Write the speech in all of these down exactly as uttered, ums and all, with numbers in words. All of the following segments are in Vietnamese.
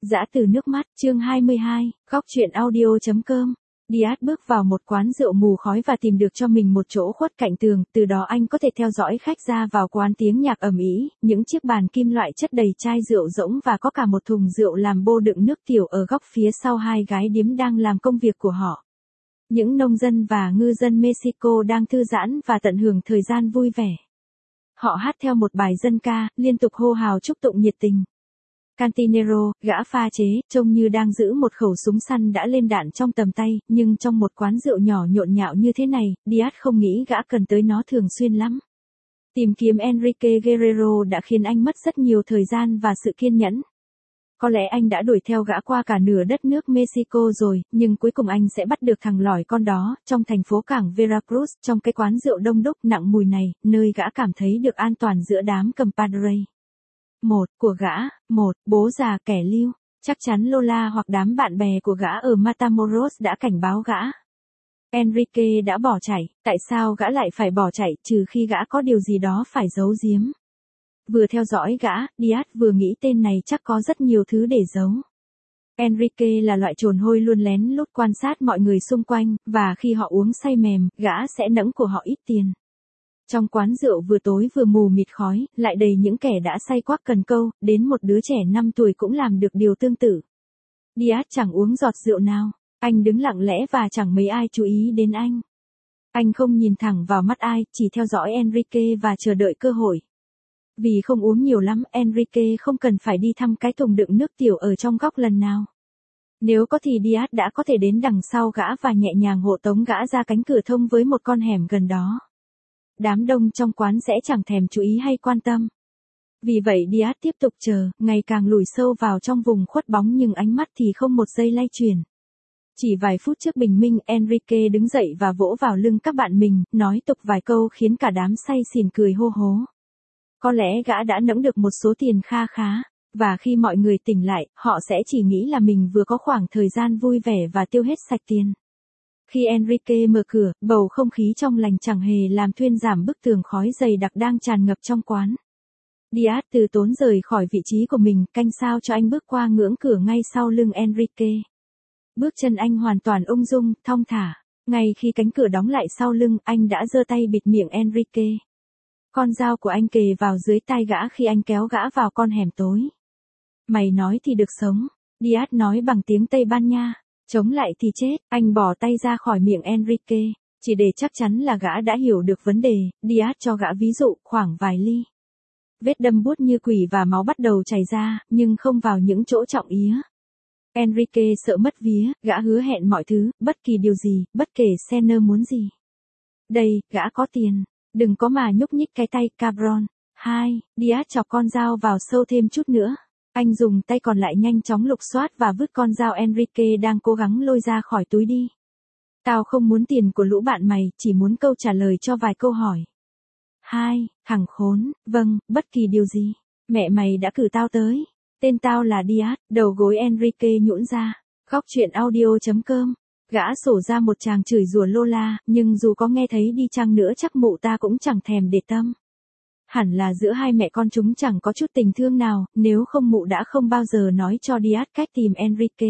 Dã từ nước mắt, chương hai mươi hai, góc truyện audio.com. Diaz bước vào một quán rượu mù khói và tìm được cho mình một chỗ khuất cạnh tường, từ đó anh có thể theo dõi khách ra vào quán tiếng nhạc ầm ĩ, những chiếc bàn kim loại chất đầy chai rượu rỗng và có cả một thùng rượu làm bô đựng nước tiểu ở góc phía sau hai gái điếm đang làm công việc của họ. Những nông dân và ngư dân Mexico đang thư giãn và tận hưởng thời gian vui vẻ. Họ hát theo một bài dân ca, liên tục hô hào chúc tụng nhiệt tình. Cantinero, gã pha chế, trông như đang giữ một khẩu súng săn đã lên đạn trong tầm tay, nhưng trong một quán rượu nhỏ nhộn nhạo như thế này, Diaz không nghĩ gã cần tới nó thường xuyên lắm. Tìm kiếm Enrique Guerrero đã khiến anh mất rất nhiều thời gian và sự kiên nhẫn. Có lẽ anh đã đuổi theo gã qua cả nửa đất nước Mexico rồi, nhưng cuối cùng anh sẽ bắt được thằng lỏi con đó, trong thành phố cảng Veracruz, trong cái quán rượu đông đúc nặng mùi này, nơi gã cảm thấy được an toàn giữa đám compadre. Một, của gã, một, bố già kẻ lưu, chắc chắn Lola hoặc đám bạn bè của gã ở Matamoros đã cảnh báo gã. Enrique đã bỏ chạy, tại sao gã lại phải bỏ chạy, trừ khi gã có điều gì đó phải giấu giếm. Vừa theo dõi gã, Diaz vừa nghĩ tên này chắc có rất nhiều thứ để giấu. Enrique là loại trồn hôi luôn lén lút quan sát mọi người xung quanh, và khi họ uống say mềm, gã sẽ nẫng của họ ít tiền. Trong quán rượu vừa tối vừa mù mịt khói, lại đầy những kẻ đã say quắc cần câu, đến một đứa trẻ năm tuổi cũng làm được điều tương tự. Diaz chẳng uống giọt rượu nào, anh đứng lặng lẽ và chẳng mấy ai chú ý đến anh. Anh không nhìn thẳng vào mắt ai, chỉ theo dõi Enrique và chờ đợi cơ hội. Vì không uống nhiều lắm, Enrique không cần phải đi thăm cái thùng đựng nước tiểu ở trong góc lần nào. Nếu có thì Diaz đã có thể đến đằng sau gã và nhẹ nhàng hộ tống gã ra cánh cửa thông với một con hẻm gần đó. Đám đông trong quán sẽ chẳng thèm chú ý hay quan tâm. Vì vậy Diaz tiếp tục chờ, ngày càng lùi sâu vào trong vùng khuất bóng nhưng ánh mắt thì không một giây lay chuyển. Chỉ vài phút trước bình minh, Enrique đứng dậy và vỗ vào lưng các bạn mình, nói tục vài câu khiến cả đám say xỉn cười hô hố. Có lẽ gã đã nẫng được một số tiền kha khá, và khi mọi người tỉnh lại, họ sẽ chỉ nghĩ là mình vừa có khoảng thời gian vui vẻ và tiêu hết sạch tiền. Khi Enrique mở cửa, bầu không khí trong lành chẳng hề làm thuyên giảm bức tường khói dày đặc đang tràn ngập trong quán. Diaz từ tốn rời khỏi vị trí của mình, canh sao cho anh bước qua ngưỡng cửa ngay sau lưng Enrique. Bước chân anh hoàn toàn ung dung, thong thả. Ngay khi cánh cửa đóng lại sau lưng, anh đã giơ tay bịt miệng Enrique. Con dao của anh kề vào dưới tai gã khi anh kéo gã vào con hẻm tối. Mày nói thì được sống, Diaz nói bằng tiếng Tây Ban Nha. Chống lại thì chết, anh bỏ tay ra khỏi miệng Enrique, chỉ để chắc chắn là gã đã hiểu được vấn đề, Diaz cho gã ví dụ, khoảng vài ly. Vết đâm buốt như quỷ và máu bắt đầu chảy ra, nhưng không vào những chỗ trọng yếu. Enrique sợ mất vía, gã hứa hẹn mọi thứ, bất kỳ điều gì, bất kể Senner muốn gì. Đây, gã có tiền, đừng có mà nhúc nhích cái tay, cabron. Hai, Diaz chọc con dao vào sâu thêm chút nữa. Anh dùng tay còn lại nhanh chóng lục soát và vứt con dao Enrique đang cố gắng lôi ra khỏi túi đi. Tao không muốn tiền của lũ bạn mày, chỉ muốn câu trả lời cho vài câu hỏi. Hai, thằng khốn, vâng, bất kỳ điều gì. Mẹ mày đã cử tao tới. Tên tao là Diaz, đầu gối Enrique nhũn ra. Góc truyện audio.com. Gã sổ ra một tràng chửi rủa Lola, nhưng dù có nghe thấy đi chăng nữa chắc mụ ta cũng chẳng thèm để tâm. Hẳn là giữa hai mẹ con chúng chẳng có chút tình thương nào, nếu không mụ đã không bao giờ nói cho Diaz cách tìm Enrique.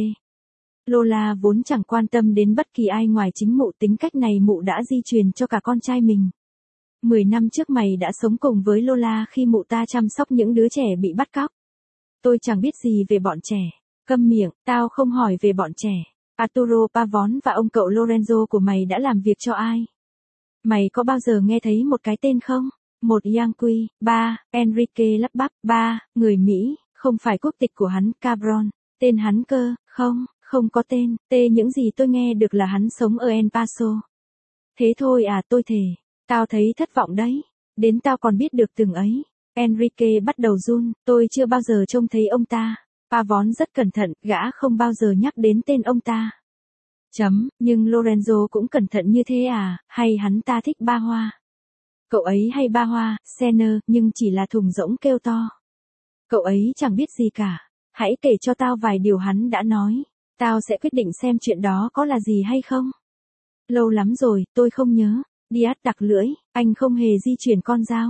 Lola vốn chẳng quan tâm đến bất kỳ ai ngoài chính mụ, tính cách này mụ đã di truyền cho cả con trai mình. Mười năm trước mày đã sống cùng với Lola khi mụ ta chăm sóc những đứa trẻ bị bắt cóc. Tôi chẳng biết gì về bọn trẻ. Câm miệng, tao không hỏi về bọn trẻ. Arturo Pavón và ông cậu Lorenzo của mày đã làm việc cho ai? Mày có bao giờ nghe thấy một cái tên không? Một Yankee, ba, Enrique lắp bắp, ba, người Mỹ, không phải quốc tịch của hắn, cabron, tên hắn cơ, không, không có tên, tê những gì tôi nghe được là hắn sống ở El Paso. Thế thôi à, tôi thề, tao thấy thất vọng đấy, đến tao còn biết được từng ấy. Enrique bắt đầu run, tôi chưa bao giờ trông thấy ông ta. Pavón rất cẩn thận, gã không bao giờ nhắc đến tên ông ta. Chấm, nhưng Lorenzo cũng cẩn thận như thế à, hay hắn ta thích ba hoa? Cậu ấy hay ba hoa, Senner, nhưng chỉ là thùng rỗng kêu to. Cậu ấy chẳng biết gì cả. Hãy kể cho tao vài điều hắn đã nói. Tao sẽ quyết định xem chuyện đó có là gì hay không. Lâu lắm rồi, tôi không nhớ. Diaz đặc lưỡi, anh không hề di chuyển con dao.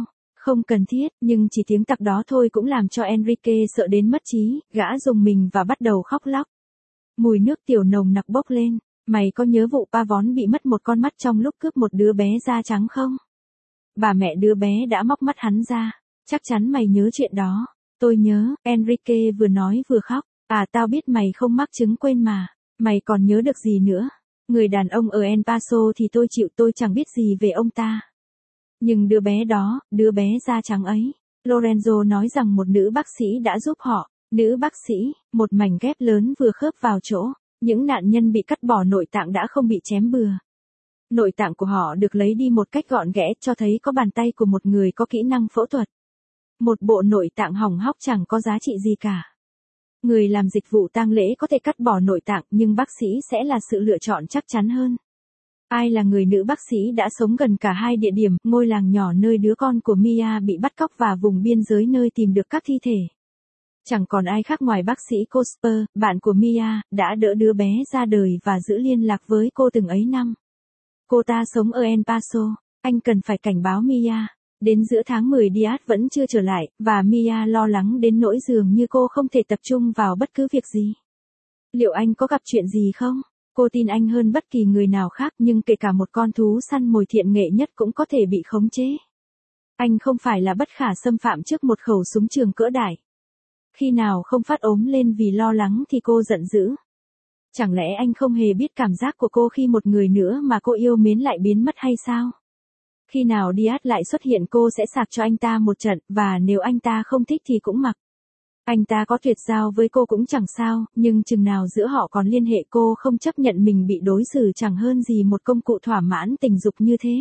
Không cần thiết, nhưng chỉ tiếng tặc đó thôi cũng làm cho Enrique sợ đến mất trí, gã rùng mình và bắt đầu khóc lóc. Mùi nước tiểu nồng nặc bốc lên. Mày có nhớ vụ Pavón bị mất một con mắt trong lúc cướp một đứa bé da trắng không? Bà mẹ đứa bé đã móc mắt hắn ra. Chắc chắn mày nhớ chuyện đó. Tôi nhớ, Enrique vừa nói vừa khóc. À tao biết mày không mắc chứng quên mà. Mày còn nhớ được gì nữa? Người đàn ông ở El Paso thì tôi chịu, tôi chẳng biết gì về ông ta. Nhưng đứa bé đó, đứa bé da trắng ấy. Lorenzo nói rằng một nữ bác sĩ đã giúp họ. Nữ bác sĩ, một mảnh ghép lớn vừa khớp vào chỗ. Những nạn nhân bị cắt bỏ nội tạng đã không bị chém bừa. Nội tạng của họ được lấy đi một cách gọn ghẽ, cho thấy có bàn tay của một người có kỹ năng phẫu thuật. Một bộ nội tạng hỏng hóc chẳng có giá trị gì cả. Người làm dịch vụ tang lễ có thể cắt bỏ nội tạng, nhưng bác sĩ sẽ là sự lựa chọn chắc chắn hơn. Ai là người nữ bác sĩ đã sống gần cả hai địa điểm, ngôi làng nhỏ nơi đứa con của Mia bị bắt cóc và vùng biên giới nơi tìm được các thi thể. Chẳng còn ai khác ngoài bác sĩ Cosper, bạn của Mia, đã đỡ đứa bé ra đời và giữ liên lạc với cô từng ấy năm. Cô ta sống ở El Paso. Anh cần phải cảnh báo Mia. Đến giữa tháng mười Diaz vẫn chưa trở lại, và Mia lo lắng đến nỗi dường như cô không thể tập trung vào bất cứ việc gì. Liệu anh có gặp chuyện gì không? Cô tin anh hơn bất kỳ người nào khác, nhưng kể cả một con thú săn mồi thiện nghệ nhất cũng có thể bị khống chế. Anh không phải là bất khả xâm phạm trước một khẩu súng trường cỡ đại. Khi nào không phát ốm lên vì lo lắng thì cô giận dữ. Chẳng lẽ anh không hề biết cảm giác của cô khi một người nữa mà cô yêu mến lại biến mất hay sao? Khi nào Diaz lại xuất hiện cô sẽ sạc cho anh ta một trận, và nếu anh ta không thích thì cũng mặc. Anh ta có tuyệt giao với cô cũng chẳng sao, nhưng chừng nào giữa họ còn liên hệ cô không chấp nhận mình bị đối xử chẳng hơn gì một công cụ thỏa mãn tình dục như thế.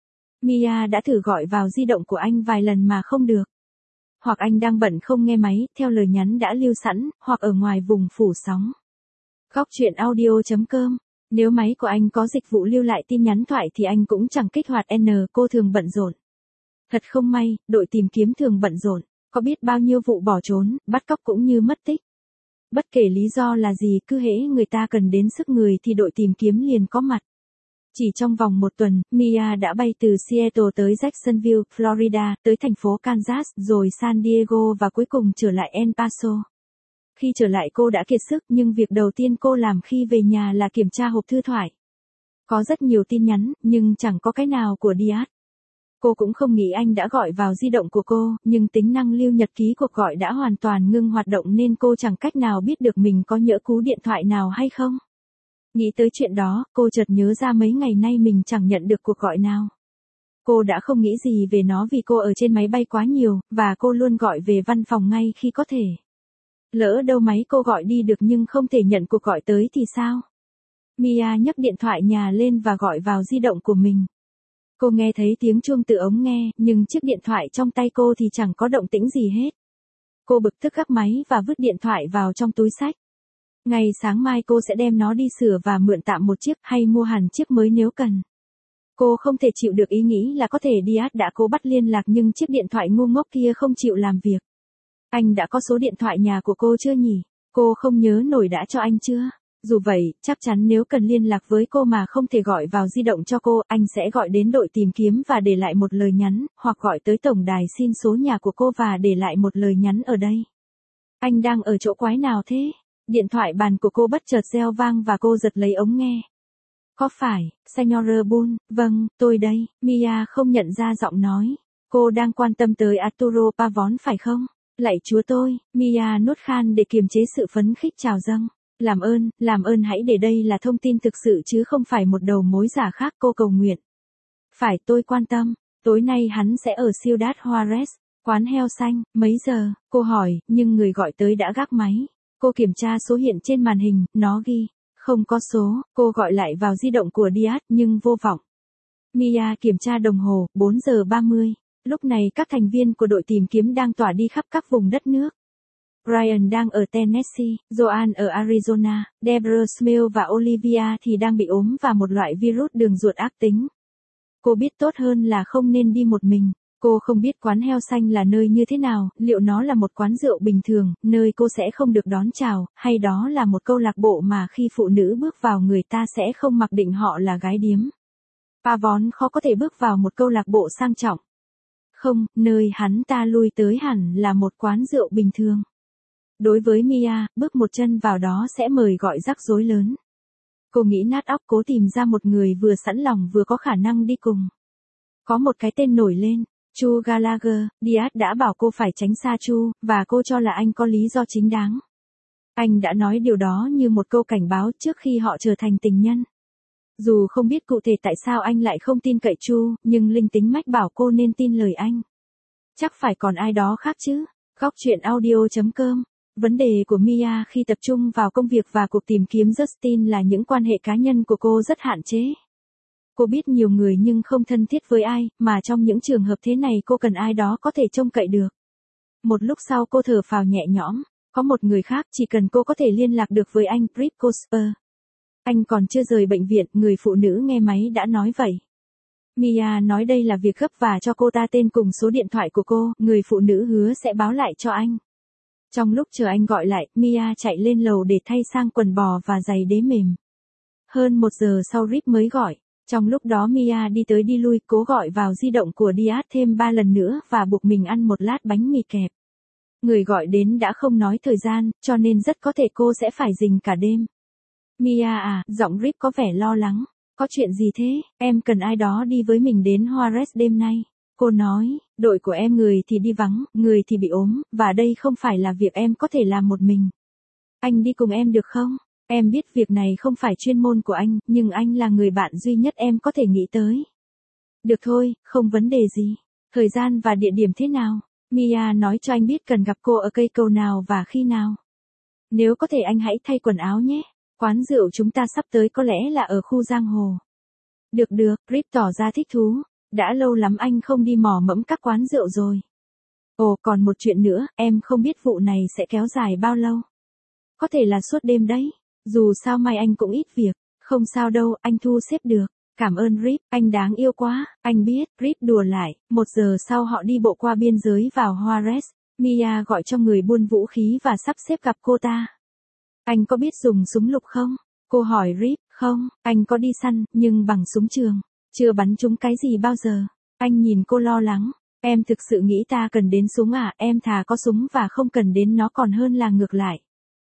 Mia đã thử gọi vào di động của anh vài lần mà không được. Hoặc anh đang bận không nghe máy, theo lời nhắn đã lưu sẵn, hoặc ở ngoài vùng phủ sóng. Góc chuyện audio chấm com. Nếu máy của anh có dịch vụ lưu lại tin nhắn thoại thì anh cũng chẳng kích hoạt N, cô thường bận rộn. Thật không may, đội tìm kiếm thường bận rộn. Có biết bao nhiêu vụ bỏ trốn, bắt cóc cũng như mất tích. Bất kể lý do là gì, cứ hễ người ta cần đến sức người thì đội tìm kiếm liền có mặt. Chỉ trong vòng một tuần, Mia đã bay từ Seattle tới Jacksonville, Florida, tới thành phố Kansas, rồi San Diego và cuối cùng trở lại El Paso. Khi trở lại cô đã kiệt sức, nhưng việc đầu tiên cô làm khi về nhà là kiểm tra hộp thư thoại. Có rất nhiều tin nhắn, nhưng chẳng có cái nào của Diaz. Cô cũng không nghĩ anh đã gọi vào di động của cô, nhưng tính năng lưu nhật ký cuộc gọi đã hoàn toàn ngưng hoạt động nên cô chẳng cách nào biết được mình có nhỡ cú điện thoại nào hay không. Nghĩ tới chuyện đó, cô chợt nhớ ra mấy ngày nay mình chẳng nhận được cuộc gọi nào. Cô đã không nghĩ gì về nó vì cô ở trên máy bay quá nhiều, và cô luôn gọi về văn phòng ngay khi có thể. Lỡ đâu máy cô gọi đi được nhưng không thể nhận cuộc gọi tới thì sao? Mia nhấc điện thoại nhà lên và gọi vào di động của mình. Cô nghe thấy tiếng chuông từ ống nghe, nhưng chiếc điện thoại trong tay cô thì chẳng có động tĩnh gì hết. Cô bực tức gác máy và vứt điện thoại vào trong túi xách. Ngày sáng mai cô sẽ đem nó đi sửa và mượn tạm một chiếc hay mua hẳn chiếc mới nếu cần. Cô không thể chịu được ý nghĩ là có thể Diaz đã cố bắt liên lạc nhưng chiếc điện thoại ngu ngốc kia không chịu làm việc. Anh đã có số điện thoại nhà của cô chưa nhỉ? Cô không nhớ nổi đã cho anh chưa? Dù vậy, chắc chắn nếu cần liên lạc với cô mà không thể gọi vào di động cho cô, anh sẽ gọi đến đội tìm kiếm và để lại một lời nhắn, hoặc gọi tới tổng đài xin số nhà của cô và để lại một lời nhắn ở đây. Anh đang ở chỗ quái nào thế? Điện thoại bàn của cô bất chợt reo vang và cô giật lấy ống nghe. Có phải, Senora Bull? Vâng, tôi đây. Mia không nhận ra giọng nói. Cô đang quan tâm tới Arturo Pavón phải không? Lạy chúa tôi, Mia nuốt khan để kiềm chế sự phấn khích trào dâng. Làm ơn, làm ơn hãy để đây là thông tin thực sự chứ không phải một đầu mối giả khác, cô cầu nguyện. Phải, tôi quan tâm. Tối nay hắn sẽ ở Ciudad Juarez, quán heo xanh. Mấy giờ? Cô hỏi, nhưng người gọi tới đã gác máy. Cô kiểm tra số hiện trên màn hình, nó ghi không có số. Cô gọi lại vào di động của Diaz nhưng vô vọng. Mia kiểm tra đồng hồ, bốn giờ ba mươi. Lúc này các thành viên của đội tìm kiếm đang tỏa đi khắp các vùng đất nước. Brian đang ở Tennessee, Joan ở Arizona, Deborah Smith và Olivia thì đang bị ốm và một loại virus đường ruột ác tính. Cô biết tốt hơn là không nên đi một mình. Cô không biết quán heo xanh là nơi như thế nào, liệu nó là một quán rượu bình thường, nơi cô sẽ không được đón chào, hay đó là một câu lạc bộ mà khi phụ nữ bước vào người ta sẽ không mặc định họ là gái điếm. Pavón khó có thể bước vào một câu lạc bộ sang trọng. Không, nơi hắn ta lui tới hẳn là một quán rượu bình thường. Đối với Mia, bước một chân vào đó sẽ mời gọi rắc rối lớn. Cô nghĩ nát óc cố tìm ra một người vừa sẵn lòng vừa có khả năng đi cùng. Có một cái tên nổi lên, Chu Gallagher. Diaz đã bảo cô phải tránh xa Chu, và cô cho là anh có lý do chính đáng. Anh đã nói điều đó như một câu cảnh báo trước khi họ trở thành tình nhân. Dù không biết cụ thể tại sao anh lại không tin cậy Chu, nhưng linh tính mách bảo cô nên tin lời anh. Chắc phải còn ai đó khác chứ. Góc truyện audio chấm com. Vấn đề của Mia khi tập trung vào công việc và cuộc tìm kiếm Justin là những quan hệ cá nhân của cô rất hạn chế. Cô biết nhiều người nhưng không thân thiết với ai, mà trong những trường hợp thế này cô cần ai đó có thể trông cậy được. Một lúc sau cô thở phào nhẹ nhõm, có một người khác chỉ cần cô có thể liên lạc được với anh, Rip Cosper. Anh còn chưa rời bệnh viện, người phụ nữ nghe máy đã nói vậy. Mia nói đây là việc gấp và cho cô ta tên cùng số điện thoại của cô, người phụ nữ hứa sẽ báo lại cho anh. Trong lúc chờ anh gọi lại, Mia chạy lên lầu để thay sang quần bò và giày đế mềm. Hơn một giờ sau Rip mới gọi. Trong lúc đó Mia đi tới đi lui, cố gọi vào di động của Diaz thêm ba lần nữa và buộc mình ăn một lát bánh mì kẹp. Người gọi đến đã không nói thời gian, cho nên rất có thể cô sẽ phải rình cả đêm. Mia à, giọng Rip có vẻ lo lắng. Có chuyện gì thế, em cần ai đó đi với mình đến Juarez đêm nay. Cô nói, đội của em người thì đi vắng, người thì bị ốm, và đây không phải là việc em có thể làm một mình. Anh đi cùng em được không? Em biết việc này không phải chuyên môn của anh, nhưng anh là người bạn duy nhất em có thể nghĩ tới. Được thôi, không vấn đề gì. Thời gian và địa điểm thế nào? Mia nói cho anh biết cần gặp cô ở cây cầu nào và khi nào. Nếu có thể anh hãy thay quần áo nhé. Quán rượu chúng ta sắp tới có lẽ là ở khu giang hồ. Được được, Rip tỏ ra thích thú. Đã lâu lắm anh không đi mò mẫm các quán rượu rồi. Ồ, còn một chuyện nữa, em không biết vụ này sẽ kéo dài bao lâu. Có thể là suốt đêm đấy. Dù sao mai anh cũng ít việc. Không sao đâu, anh thu xếp được. Cảm ơn Rip, anh đáng yêu quá. Anh biết, Rip đùa lại. Một giờ sau họ đi bộ qua biên giới vào Juarez. Mia gọi cho người buôn vũ khí và sắp xếp gặp cô ta. Anh có biết dùng súng lục không? Cô hỏi Rip. Không, anh có đi săn, nhưng bằng súng trường. Chưa bắn trúng cái gì bao giờ. Anh nhìn cô lo lắng. Em thực sự nghĩ ta cần đến súng à? Em thà có súng và không cần đến nó còn hơn là ngược lại.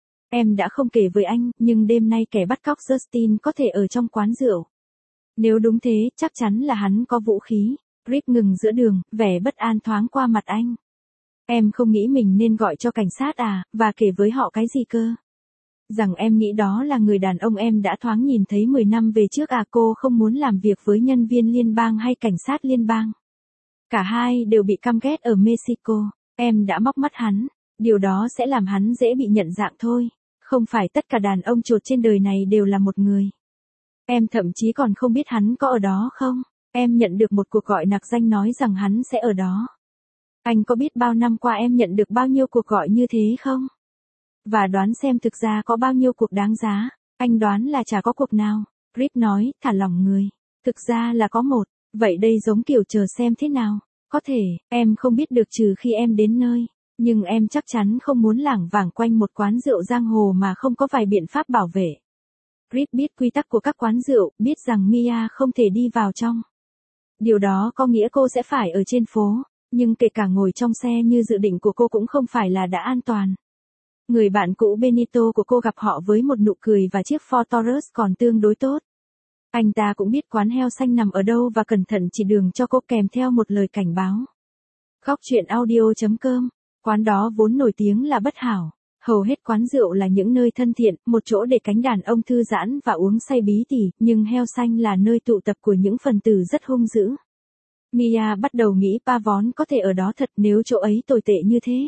Em đã không kể với anh, nhưng đêm nay kẻ bắt cóc Justin có thể ở trong quán rượu. Nếu đúng thế, chắc chắn là hắn có vũ khí. Rip ngừng giữa đường, vẻ bất an thoáng qua mặt anh. Em không nghĩ mình nên gọi cho cảnh sát à, và kể với họ cái gì cơ? Rằng em nghĩ đó là người đàn ông em đã thoáng nhìn thấy mười năm về trước à? Cô không muốn làm việc với nhân viên liên bang hay cảnh sát liên bang. Cả hai đều bị căm ghét ở Mexico. Em đã móc mắt hắn. Điều đó sẽ làm hắn dễ bị nhận dạng thôi. Không phải tất cả đàn ông chuột trên đời này đều là một người. Em thậm chí còn không biết hắn có ở đó không. Em nhận được một cuộc gọi nặc danh nói rằng hắn sẽ ở đó. Anh có biết bao năm qua em nhận được bao nhiêu cuộc gọi như thế không? Và đoán xem thực ra có bao nhiêu cuộc đáng giá. Anh đoán là chả có cuộc nào. Rip nói, thả lỏng người. Thực ra là có một. Vậy đây giống kiểu chờ xem thế nào. Có thể, em không biết được trừ khi em đến nơi. Nhưng em chắc chắn không muốn lảng vảng quanh một quán rượu giang hồ mà không có vài biện pháp bảo vệ. Rip biết quy tắc của các quán rượu, biết rằng Mia không thể đi vào trong. Điều đó có nghĩa cô sẽ phải ở trên phố, nhưng kể cả ngồi trong xe như dự định của cô cũng không phải là đã an toàn. Người bạn cũ Benito của cô gặp họ với một nụ cười và chiếc Ford Taurus còn tương đối tốt. Anh ta cũng biết quán heo xanh nằm ở đâu và cẩn thận chỉ đường cho cô kèm theo một lời cảnh báo. Góc truyện audio chấm com. Quán đó vốn nổi tiếng là bất hảo. Hầu hết quán rượu là những nơi thân thiện, một chỗ để cánh đàn ông thư giãn và uống say bí tỉ, nhưng heo xanh là nơi tụ tập của những phần tử rất hung dữ. Mia bắt đầu nghĩ Pavon có thể ở đó thật nếu chỗ ấy tồi tệ như thế.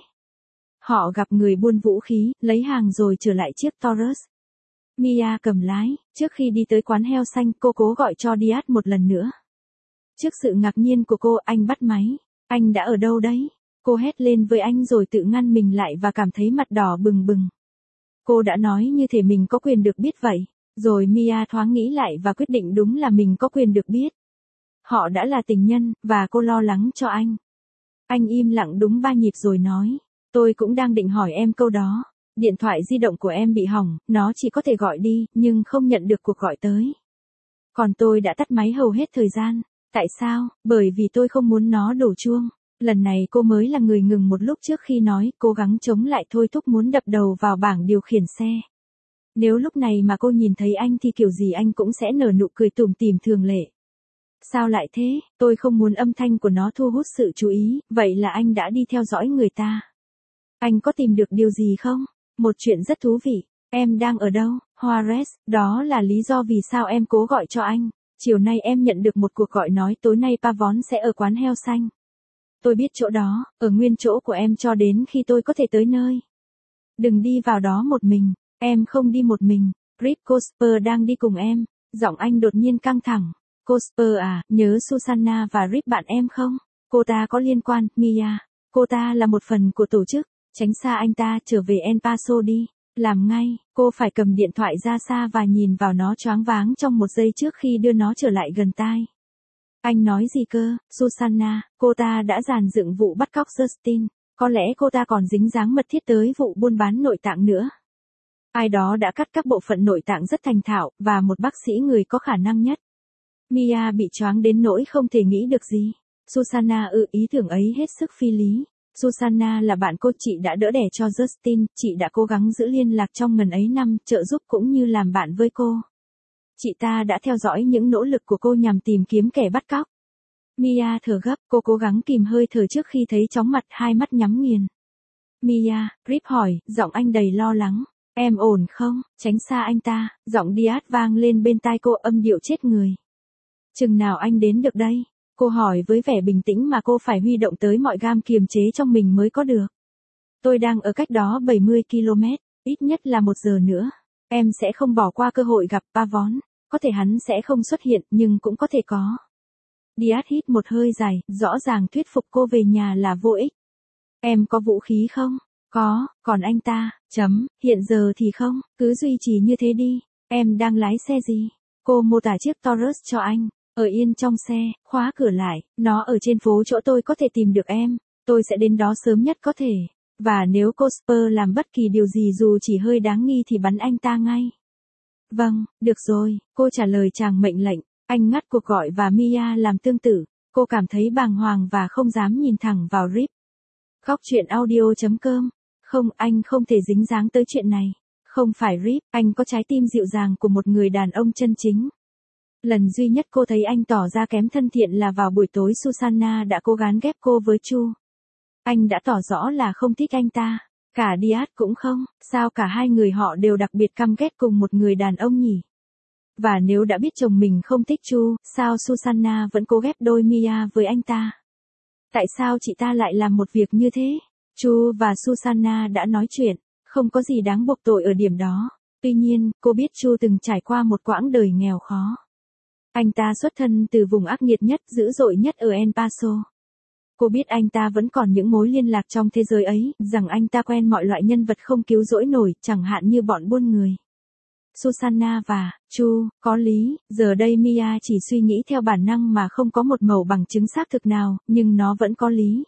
Họ gặp người buôn vũ khí, lấy hàng rồi trở lại chiếc Taurus. Mia cầm lái, trước khi đi tới quán heo xanh cô cố gọi cho Diaz một lần nữa. Trước sự ngạc nhiên của cô, anh bắt máy. Anh đã ở đâu đấy? Cô hét lên với anh rồi tự ngăn mình lại và cảm thấy mặt đỏ bừng bừng. Cô đã nói như thể mình có quyền được biết vậy. Rồi Mia thoáng nghĩ lại và quyết định đúng là mình có quyền được biết. Họ đã là tình nhân, và cô lo lắng cho anh. Anh im lặng đúng ba nhịp rồi nói. Tôi cũng đang định hỏi em câu đó. Điện thoại di động của em bị hỏng, nó chỉ có thể gọi đi, nhưng không nhận được cuộc gọi tới. Còn tôi đã tắt máy hầu hết thời gian. Tại sao? Bởi vì tôi không muốn nó đổ chuông. Lần này cô mới là người ngừng một lúc trước khi nói, cố gắng chống lại thôi thúc muốn đập đầu vào bảng điều khiển xe. Nếu lúc này mà cô nhìn thấy anh thì kiểu gì anh cũng sẽ nở nụ cười tủm tỉm thường lệ. Sao lại thế, tôi không muốn âm thanh của nó thu hút sự chú ý, vậy là anh đã đi theo dõi người ta. Anh có tìm được điều gì không? Một chuyện rất thú vị. Em đang ở đâu, Juarez? Đó là lý do vì sao em cố gọi cho anh. Chiều nay em nhận được một cuộc gọi nói tối nay Pavón sẽ ở quán heo xanh. Tôi biết chỗ đó, ở nguyên chỗ của em cho đến khi tôi có thể tới nơi. Đừng đi vào đó một mình, em không đi một mình. Rip Cosper đang đi cùng em. Giọng anh đột nhiên căng thẳng. Cosper à, nhớ Susanna và Rip bạn em không? Cô ta có liên quan, Mia. Cô ta là một phần của tổ chức. Tránh xa anh ta, trở về El Paso đi. Làm ngay, cô phải cầm điện thoại ra xa và nhìn vào nó choáng váng trong một giây trước khi đưa nó trở lại gần tai. Anh nói gì cơ, Susanna, cô ta đã dàn dựng vụ bắt cóc Justin. Có lẽ cô ta còn dính dáng mật thiết tới vụ buôn bán nội tạng nữa. Ai đó đã cắt các bộ phận nội tạng rất thành thạo, và một bác sĩ người có khả năng nhất. Mia bị choáng đến nỗi không thể nghĩ được gì. Susanna ư ý tưởng ấy hết sức phi lý. Susanna là bạn cô, chị đã đỡ đẻ cho Justin, chị đã cố gắng giữ liên lạc trong ngần ấy năm, trợ giúp cũng như làm bạn với cô. Chị ta đã theo dõi những nỗ lực của cô nhằm tìm kiếm kẻ bắt cóc. Mia thở gấp, cô cố gắng kìm hơi thở trước khi thấy chóng mặt, hai mắt nhắm nghiền. Mia, Rip hỏi, giọng anh đầy lo lắng. Em ổn không? Tránh xa anh ta, giọng Diaz vang lên bên tai cô, âm điệu chết người. Chừng nào anh đến được đây? Cô hỏi với vẻ bình tĩnh mà cô phải huy động tới mọi gam kiềm chế trong mình mới có được. Tôi đang ở cách đó bảy mươi ki lô mét, ít nhất là một giờ nữa. Em sẽ không bỏ qua cơ hội gặp Pavón. Có thể hắn sẽ không xuất hiện, nhưng cũng có thể có. Diaz hít một hơi dài, rõ ràng thuyết phục cô về nhà là vô ích. Em có vũ khí không? Có, còn anh ta, chấm, hiện giờ thì không, cứ duy trì như thế đi. Em đang lái xe gì? Cô mô tả chiếc Taurus cho anh. Ở yên trong xe, khóa cửa lại, nó ở trên phố chỗ tôi có thể tìm được em. Tôi sẽ đến đó sớm nhất có thể. Và nếu Cosper làm bất kỳ điều gì dù chỉ hơi đáng nghi thì bắn anh ta ngay. Vâng, được rồi, cô trả lời chàng mệnh lệnh. Anh ngắt cuộc gọi và Mia làm tương tự. Cô cảm thấy bàng hoàng và không dám nhìn thẳng vào Rip. Khóc chuyện audio chấm com. Không, anh không thể dính dáng tới chuyện này. Không phải Rip, anh có trái tim dịu dàng của một người đàn ông chân chính. Lần duy nhất cô thấy anh tỏ ra kém thân thiện là vào buổi tối Susanna đã cố gắng ghép cô với Chu. Anh đã tỏ rõ là không thích anh ta. Cả Diaz cũng không, sao cả hai người họ đều đặc biệt căm ghét cùng một người đàn ông nhỉ? Và nếu đã biết chồng mình không thích Chu, sao Susanna vẫn cố ghép đôi Mia với anh ta? Tại sao chị ta lại làm một việc như thế? Chu và Susanna đã nói chuyện, không có gì đáng buộc tội ở điểm đó. Tuy nhiên, cô biết Chu từng trải qua một quãng đời nghèo khó. Anh ta xuất thân từ vùng ác nghiệt nhất, dữ dội nhất ở El Paso. Cô biết anh ta vẫn còn những mối liên lạc trong thế giới ấy, rằng anh ta quen mọi loại nhân vật không cứu rỗi nổi, chẳng hạn như bọn buôn người. Susanna và Chu, có lý, giờ đây Mia chỉ suy nghĩ theo bản năng mà không có một mẩu bằng chứng xác thực nào, nhưng nó vẫn có lý.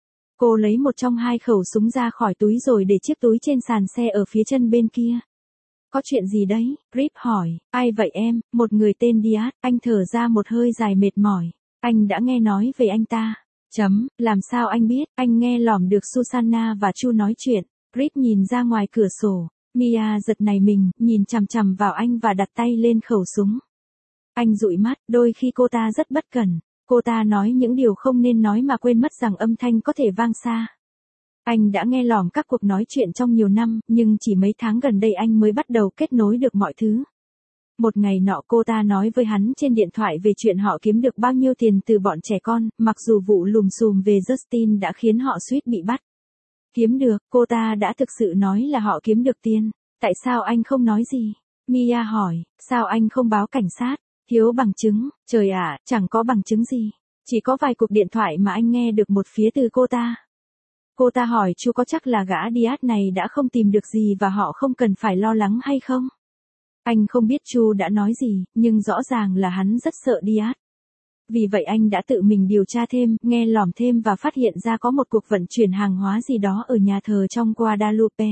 Cô lấy một trong hai khẩu súng ra khỏi túi rồi để chiếc túi trên sàn xe ở phía chân bên kia. Có chuyện gì đấy? Rip hỏi, ai vậy em? Một người tên Diaz. Anh thở ra một hơi dài mệt mỏi. Anh đã nghe nói về anh ta. Chấm, làm sao anh biết? Anh nghe lỏm được Susanna và Chu nói chuyện. Rip nhìn ra ngoài cửa sổ. Mia giật nảy mình, nhìn chằm chằm vào anh và đặt tay lên khẩu súng. Anh dụi mắt, đôi khi cô ta rất bất cẩn. Cô ta nói những điều không nên nói mà quên mất rằng âm thanh có thể vang xa. Anh đã nghe lỏm các cuộc nói chuyện trong nhiều năm, nhưng chỉ mấy tháng gần đây anh mới bắt đầu kết nối được mọi thứ. Một ngày nọ cô ta nói với hắn trên điện thoại về chuyện họ kiếm được bao nhiêu tiền từ bọn trẻ con, mặc dù vụ lùm xùm về Justin đã khiến họ suýt bị bắt. Kiếm được, cô ta đã thực sự nói là họ kiếm được tiền. Tại sao anh không nói gì? Mia hỏi, sao anh không báo cảnh sát? Thiếu bằng chứng, trời ạ, chẳng có bằng chứng gì. Chỉ có vài cuộc điện thoại mà anh nghe được một phía từ cô ta. Cô ta hỏi Chu có chắc là gã Diaz này đã không tìm được gì và họ không cần phải lo lắng hay không? Anh không biết Chu đã nói gì, nhưng rõ ràng là hắn rất sợ Diaz. Vì vậy anh đã tự mình điều tra thêm, nghe lỏm thêm và phát hiện ra có một cuộc vận chuyển hàng hóa gì đó ở nhà thờ trong Guadalupe.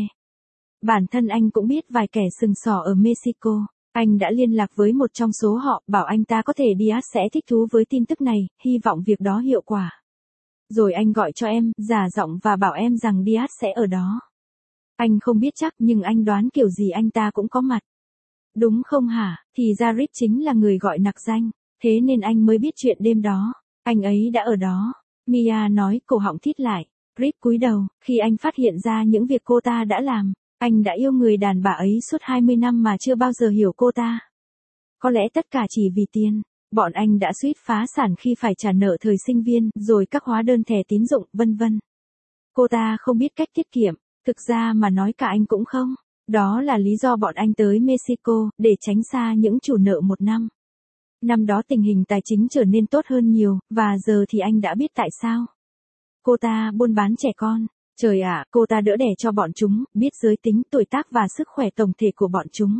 Bản thân anh cũng biết vài kẻ sừng sỏ ở Mexico. Anh đã liên lạc với một trong số họ, bảo anh ta có thể Diaz sẽ thích thú với tin tức này, hy vọng việc đó hiệu quả. Rồi anh gọi cho em, giả giọng và bảo em rằng Diaz sẽ ở đó. Anh không biết chắc nhưng anh đoán kiểu gì anh ta cũng có mặt. Đúng không hả? Thì ra Rip chính là người gọi nặc danh. Thế nên anh mới biết chuyện đêm đó. Anh ấy đã ở đó. Mia nói, cổ họng thít lại. Rip cúi đầu, khi anh phát hiện ra những việc cô ta đã làm. Anh đã yêu người đàn bà ấy suốt hai mươi năm mà chưa bao giờ hiểu cô ta. Có lẽ tất cả chỉ vì tiền. Bọn anh đã suýt phá sản khi phải trả nợ thời sinh viên, rồi các hóa đơn thẻ tín dụng, vân vân. Cô ta không biết cách tiết kiệm. Thực ra mà nói cả anh cũng không. Đó là lý do bọn anh tới Mexico, để tránh xa những chủ nợ một năm. Năm đó tình hình tài chính trở nên tốt hơn nhiều, và giờ thì anh đã biết tại sao. Cô ta buôn bán trẻ con. Trời ạ, cô ta đỡ đẻ cho bọn chúng, biết giới tính, tuổi tác và sức khỏe tổng thể của bọn chúng.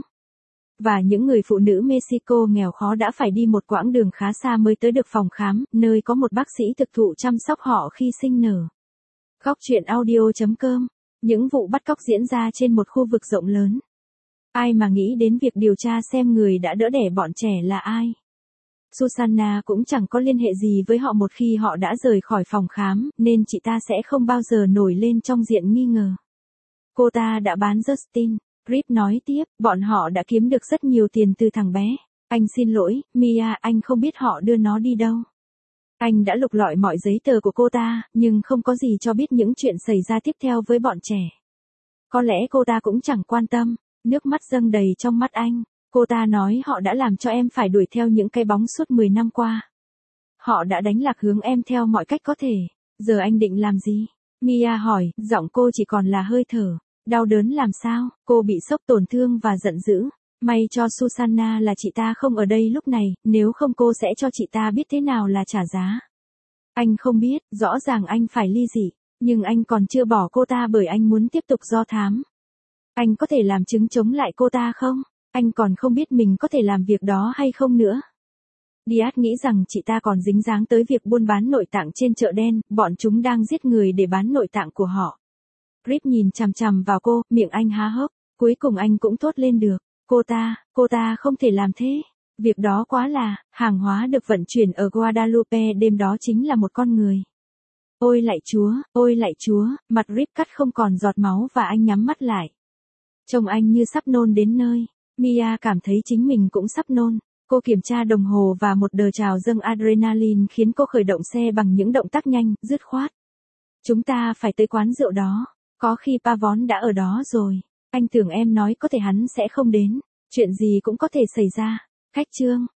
Và những người phụ nữ Mexico nghèo khó đã phải đi một quãng đường khá xa mới tới được phòng khám, nơi có một bác sĩ thực thụ chăm sóc họ khi sinh nở. Góc truyện audio chấm com. Những vụ bắt cóc diễn ra trên một khu vực rộng lớn. Ai mà nghĩ đến việc điều tra xem người đã đỡ đẻ bọn trẻ là ai. Susanna cũng chẳng có liên hệ gì với họ một khi họ đã rời khỏi phòng khám, nên chị ta sẽ không bao giờ nổi lên trong diện nghi ngờ. Cô ta đã bán Justin. Rip nói tiếp, bọn họ đã kiếm được rất nhiều tiền từ thằng bé. Anh xin lỗi, Mia, anh không biết họ đưa nó đi đâu. Anh đã lục lọi mọi giấy tờ của cô ta, nhưng không có gì cho biết những chuyện xảy ra tiếp theo với bọn trẻ. Có lẽ cô ta cũng chẳng quan tâm. Nước mắt dâng đầy trong mắt anh. Cô ta nói họ đã làm cho em phải đuổi theo những cái bóng suốt mười năm qua. Họ đã đánh lạc hướng em theo mọi cách có thể. Giờ anh định làm gì? Mia hỏi, giọng cô chỉ còn là hơi thở. Đau đớn làm sao? Cô bị sốc tổn thương và giận dữ. May cho Susanna là chị ta không ở đây lúc này, nếu không cô sẽ cho chị ta biết thế nào là trả giá. Anh không biết, rõ ràng anh phải ly dị, nhưng anh còn chưa bỏ cô ta bởi anh muốn tiếp tục do thám. Anh có thể làm chứng chống lại cô ta không? Anh còn không biết mình có thể làm việc đó hay không nữa. Diaz nghĩ rằng chị ta còn dính dáng tới việc buôn bán nội tạng trên chợ đen, bọn chúng đang giết người để bán nội tạng của họ. Rip nhìn chằm chằm vào cô, miệng anh há hốc, cuối cùng anh cũng thốt lên được. Cô ta, cô ta không thể làm thế. Việc đó quá là, hàng hóa được vận chuyển ở Guadalupe đêm đó chính là một con người. Ôi lạy Chúa, ôi lạy Chúa, mặt Rip cắt không còn giọt máu và anh nhắm mắt lại. Trông anh như sắp nôn đến nơi. Mia cảm thấy chính mình cũng sắp nôn. Cô kiểm tra đồng hồ và một đợt trào dâng adrenaline khiến cô khởi động xe bằng những động tác nhanh, dứt khoát. Chúng ta phải tới quán rượu đó. Có khi Pavón đã ở đó rồi. Anh tưởng em nói có thể hắn sẽ không đến. Chuyện gì cũng có thể xảy ra. Khách trương.